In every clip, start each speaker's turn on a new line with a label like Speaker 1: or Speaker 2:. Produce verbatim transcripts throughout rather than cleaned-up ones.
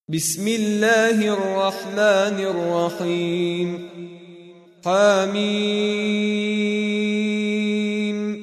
Speaker 1: بسم الله الرحمن الرحيم. حميم.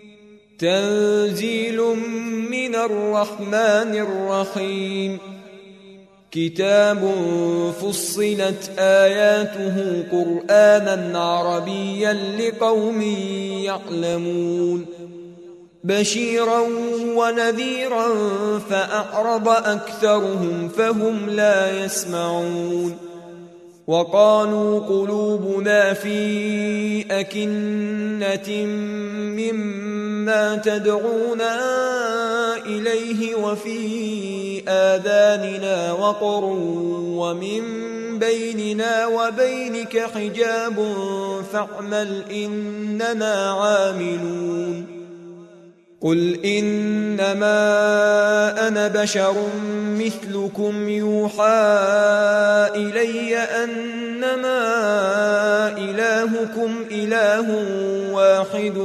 Speaker 1: تنزيل من الرحمن الرحيم. كتاب فصلت آياته قرآنا عربيا لقوم يعلمون، بشيرا ونذيرا فأعرض أكثرهم فهم لا يسمعون. وقالوا قلوبنا في أكنة مما تدعونا إليه وفي آذاننا وقر ومن بيننا وبينك حجاب فاعمل إننا عاملون. قل إنما أنا بشر مثلكم يوحى إلي أنما إلهكم إله واحد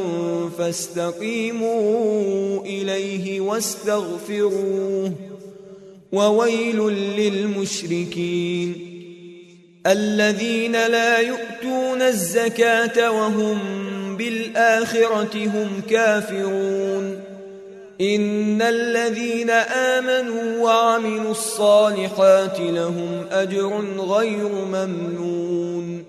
Speaker 1: فاستقيموا إليه واستغفروه وويل للمشركين الذين لا يؤتون الزكاة وهم بالآخرة هم كافرون. إن الذين آمنوا وعملوا الصالحات لهم أجر غير ممنون.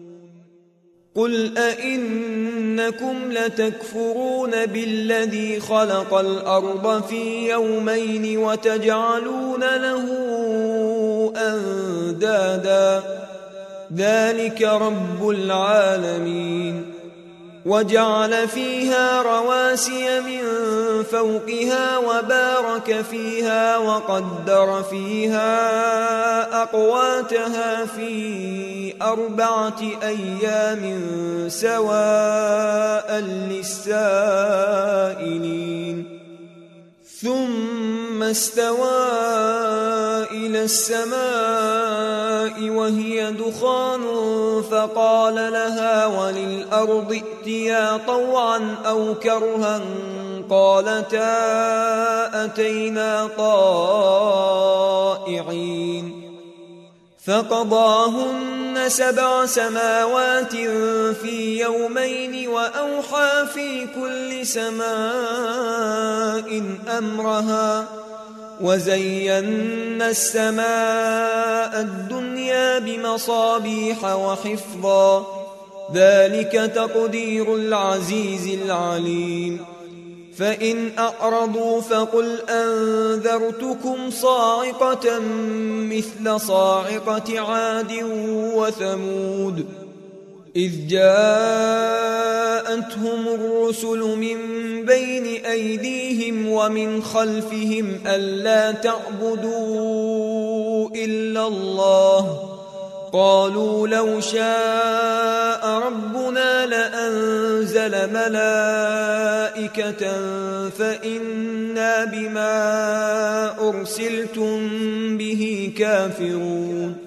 Speaker 1: قل أئنكم لتكفرون بالذي خلق الأرض في يومين وتجعلون له أندادا ذلك رب العالمين. وجعل فيها رواسي من فوقها وبارك فيها وقدر فيها أقواتها في أربعة أيام سواء للسائلين. ثم استوى إلى السماء وهي دخان فقال لها وللأرض ائتيا طوعا أو كرها قالتا أتينا طائعين. فقضاهن سبع سماوات في يومين وأوحى في كل سماء أمرها وزينا السماء الدنيا بمصابيح وحفظا ذلك تقدير العزيز العليم. فإن أعرضوا فقل أنذرتكم صاعقة مثل صاعقة عاد وثمود إذ جاءتهم الرسل من بين أيديهم ومن خلفهم ألا تعبدوا إلا الله قالوا لو شاء ربنا لأنزل ملائكة فإنا بما أرسلتم به كافرون.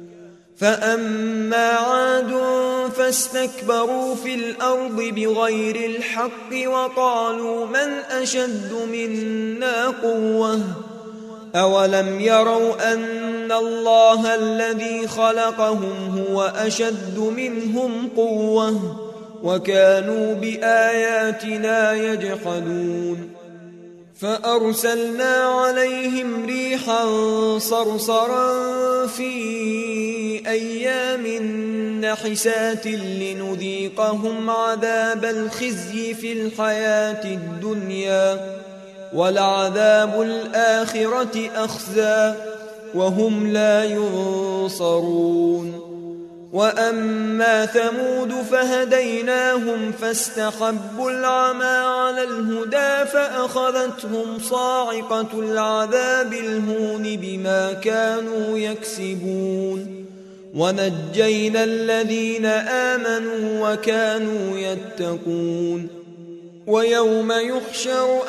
Speaker 1: فأما عاد فاستكبروا في الأرض بغير الحق وقالوا من أشد منا قوة أولم يروا أن الله الذي خلقهم هو أشد منهم قوة وكانوا بآياتنا يجحدون. فأرسلنا عليهم ريحا صرصرا في أيام نحسات لنذيقهم عذاب الخزي في الحياة الدنيا ولعذاب الآخرة أخزى وهم لا ينصرون. وأما ثمود فهديناهم فاستحبوا العمى على الهدى فأخذتهم صاعقة العذاب الهون بما كانوا يكسبون. ونجينا الذين آمنوا وكانوا يتقون. ويوم يحشر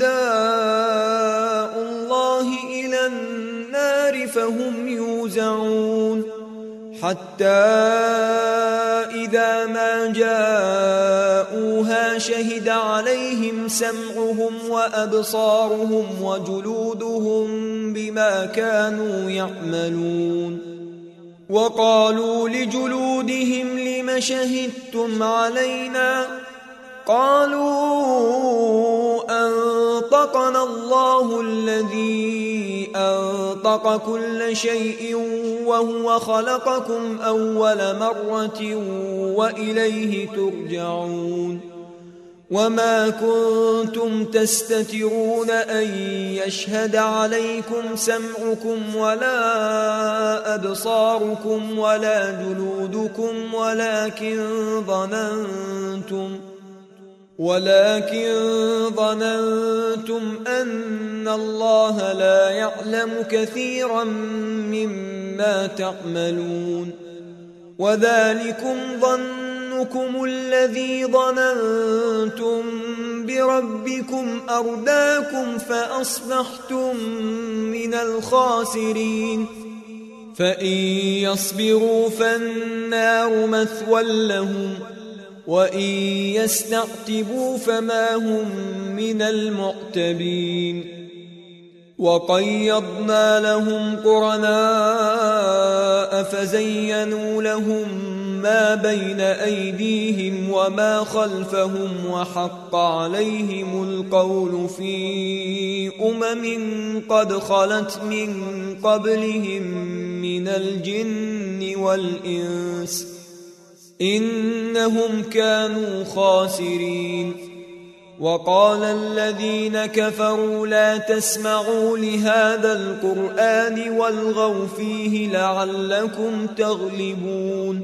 Speaker 1: أعداء الله إلى النار فهم يوزعون حتى إذا ما جاءوها شهد عليهم عليهم سمعهم وأبصارهم وجلودهم بما كانوا يعملون وقالوا لجلودهم لم شهدتم علينا قالوا أنطقنا الله الذي أنطق كل شيء وهو خلقكم أول مرة وإليه ترجعون وما كنتم تستترون أن يشهد عليكم سمعكم ولا أبصاركم ولا جلودكم ولكن ظننتم ولكن ظننتم أن الله لا يعلم كثيرا مما تعملون وذلكم ظنكم الذي ظننتم بربكم أرداكم فأصبحتم من الخاسرين فإن يصبروا فالنار مثوى لهم وإن يستعتبوا فما هم من المعتبين وقيضنا لهم قرناء فزينوا لهم ما بين أيديهم وما خلفهم وحق عليهم القول في أمم قد خلت من قبلهم من الجن والإنس إنهم كانوا خاسرين وقال الذين كفروا لا تسمعوا لهذا القرآن والغوا فيه لعلكم تغلبون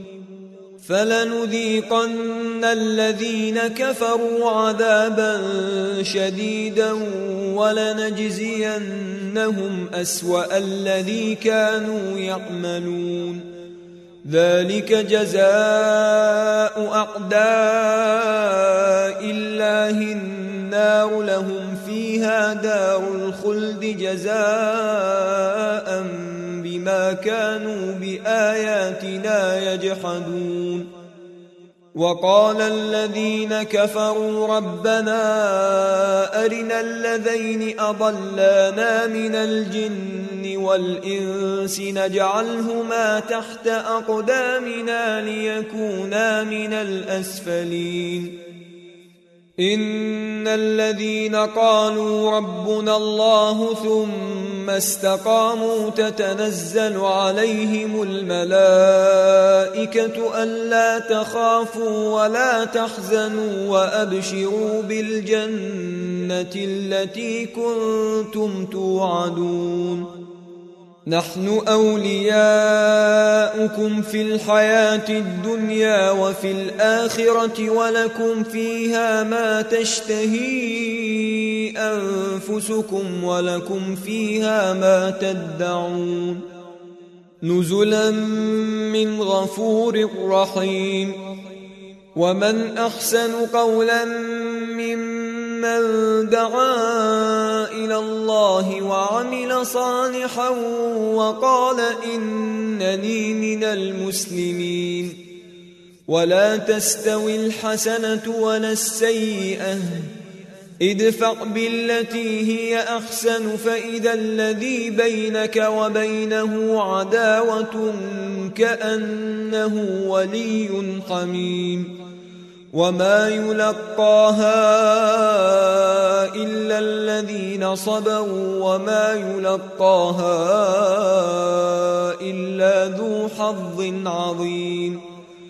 Speaker 1: فلنذيقن الذين كفروا عذابا شديدا ولنجزينهم أسوأ الذي كانوا يعملون ذلك جزاء أعداء الله النار لهم فيها دار الخلد جزاء بما كانوا بآياتنا يجحدون وقال الذين كفروا ربنا أرنا الذين أضلانا من الجن والإنس نجعلهما تحت أقدامنا ليكونا من الأسفلين إن الذين قالوا ربنا الله ثم استقاموا تتنزل عليهم الملائكة ألا تخافوا ولا تحزنوا وأبشروا بالجنة التي كنتم توعدون نحن أولياؤكم في الحياة الدنيا وفي الآخرة ولكم فيها ما تشتهي أنفسكم ولكم فيها ما تدعون نزلا من غفور رحيم ومن أحسن قولا ممن دعا إلى الله وعمل صالحا وقال إنني من المسلمين ولا تستوي الحسنة ولا السيئة ادفع بالتي هي أحسن فإذا الذي بينك وبينه عداوة كأنه ولي حميم وما يلقاها إلا الذين صبروا وما يلقاها إلا ذو حظ عظيم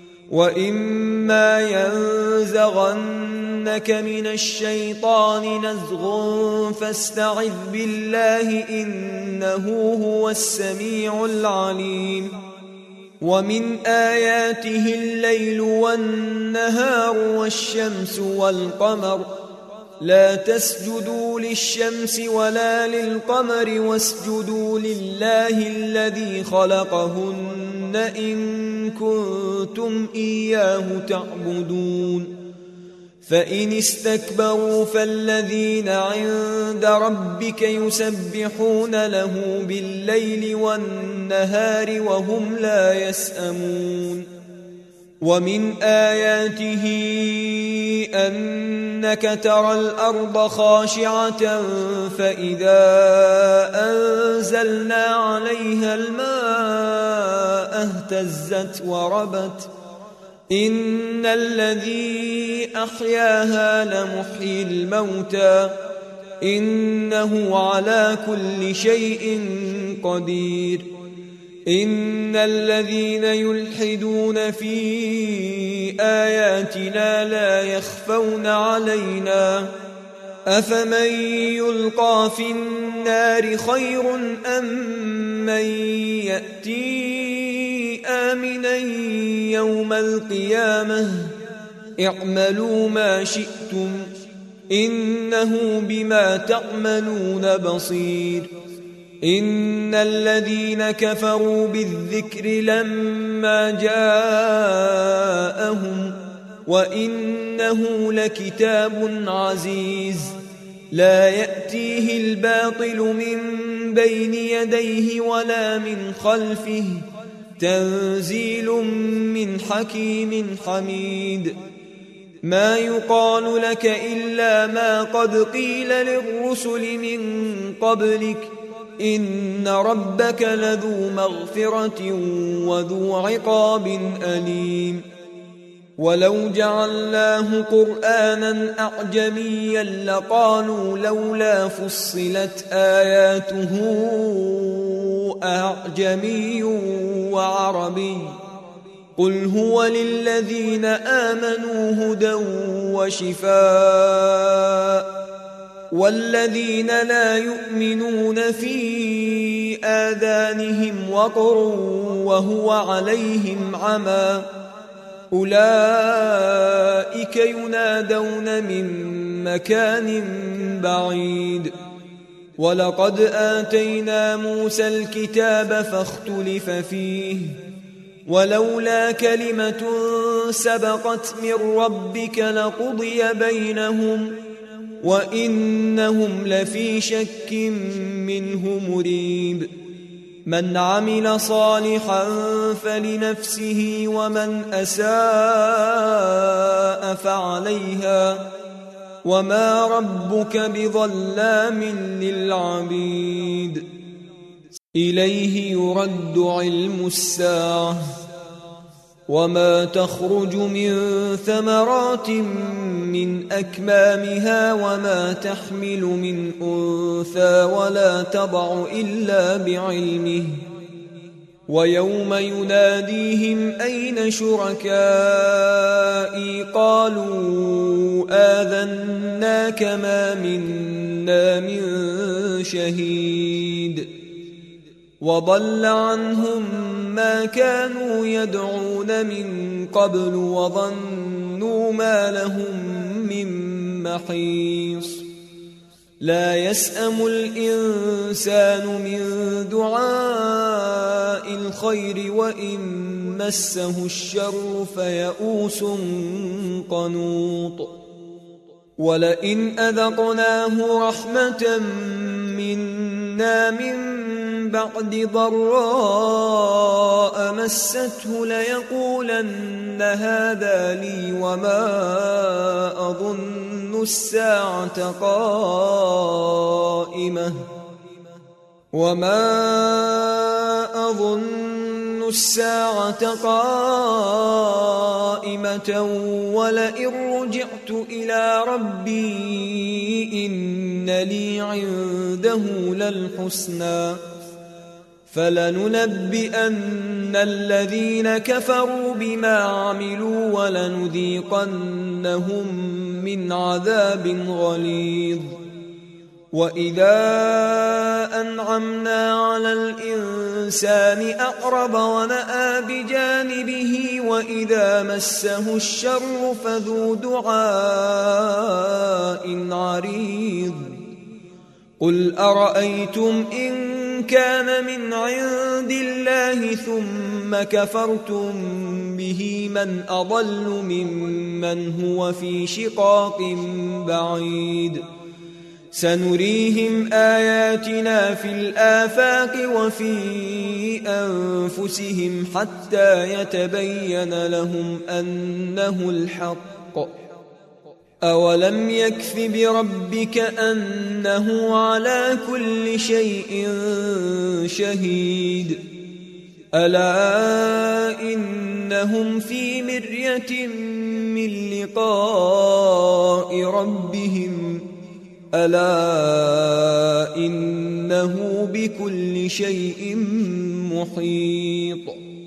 Speaker 1: وإما ينزغنك من الشيطان نزغ فاستعذ بالله إنه هو السميع العليم ومن آياته الليل والنهار والشمس والقمر لا تسجدوا للشمس ولا للقمر واسجدوا لله الذي خلقهن إن كنتم إياه تعبدون فإن استكبروا فالذين عند ربك يسبحون له بالليل والنهار وهم لا يسأمون ومن آياته أنك ترى الأرض خاشعة فإذا أنزلنا عليها الماء اهتزت وربت إن الذي أحياها لمحيي الموتى إنه على كل شيء قدير. إن الذين يلحدون في آياتنا لا يخفون علينا أفمن يلقى في النار خير أم من يأتي آمنا يوم القيامة اعملوا ما شئتم إنه بما تعملون بصير. إن الذين كفروا بالذكر لما جاءهم وإنه لكتاب عزيز لا يأتيه الباطل من بين يديه ولا من خلفه تنزيل من حكيم حميد. ما يقال لك إلا ما قد قيل للرسل من قبلك إن ربك لذو مغفرة وذو عقاب أليم. ولو جعلناه قرآنا أعجميا لقالوا لولا فصلت آياته أعجمي وعربي قل هو للذين آمنوا هدى وشفاء والذين لا يؤمنون في آذانهم وقر وهو عليهم عمى أولئك ينادون من مكان بعيد. ولقد آتينا موسى الكتاب فاختلف فيه ولولا كلمة سبقت من ربك لقضي بينهم وإنهم لفي شك منه مريب. من عمل صالحا فلنفسه ومن أساء فعليها وما ربك بظلام للعبيد. إليه يرد علم الساعة وما تخرج من ثمرات من أكمامها وما تحمل من أنثى ولا تضع إلا بعلمه ويوم يناديهم أين شركائي قالوا آذناك ما منا من شهيد وضل عنهم ما كانوا يدعون من قبل وظنوا ما لهم من محيص. لا يسأم الإنسان من دعاء الخير وإن مسه الشر فيئوس قنوط. ولئن أذقناه رحمة منا من بعد ضراء مسته ليقولن هذا لي وما أظن الساعة قائمة وما أظن الساعة قائمة ولئن رجعت إلى ربي إن لي عنده للحسنى فلننبئن الذين كفروا بما عملوا ولنذيقنهم من عذاب غليظ. وإذا أنعمنا على الإنسان أعرض ونأى بجانبه وإذا مسه الشر فذو دعاء عريض. قل أرأيتم إن كان من عند الله ثم كفرتم به من أضل ممن هو في شقاق بعيد. سنريهم آياتنا في الآفاق وفي أنفسهم حتى يتبين لهم أنه الحق. أولم يكف بربك أنه على كل شيء شهيد. ألا إنهم في مرية من لقاء ربهم ألا إنه بكل شيء محيط.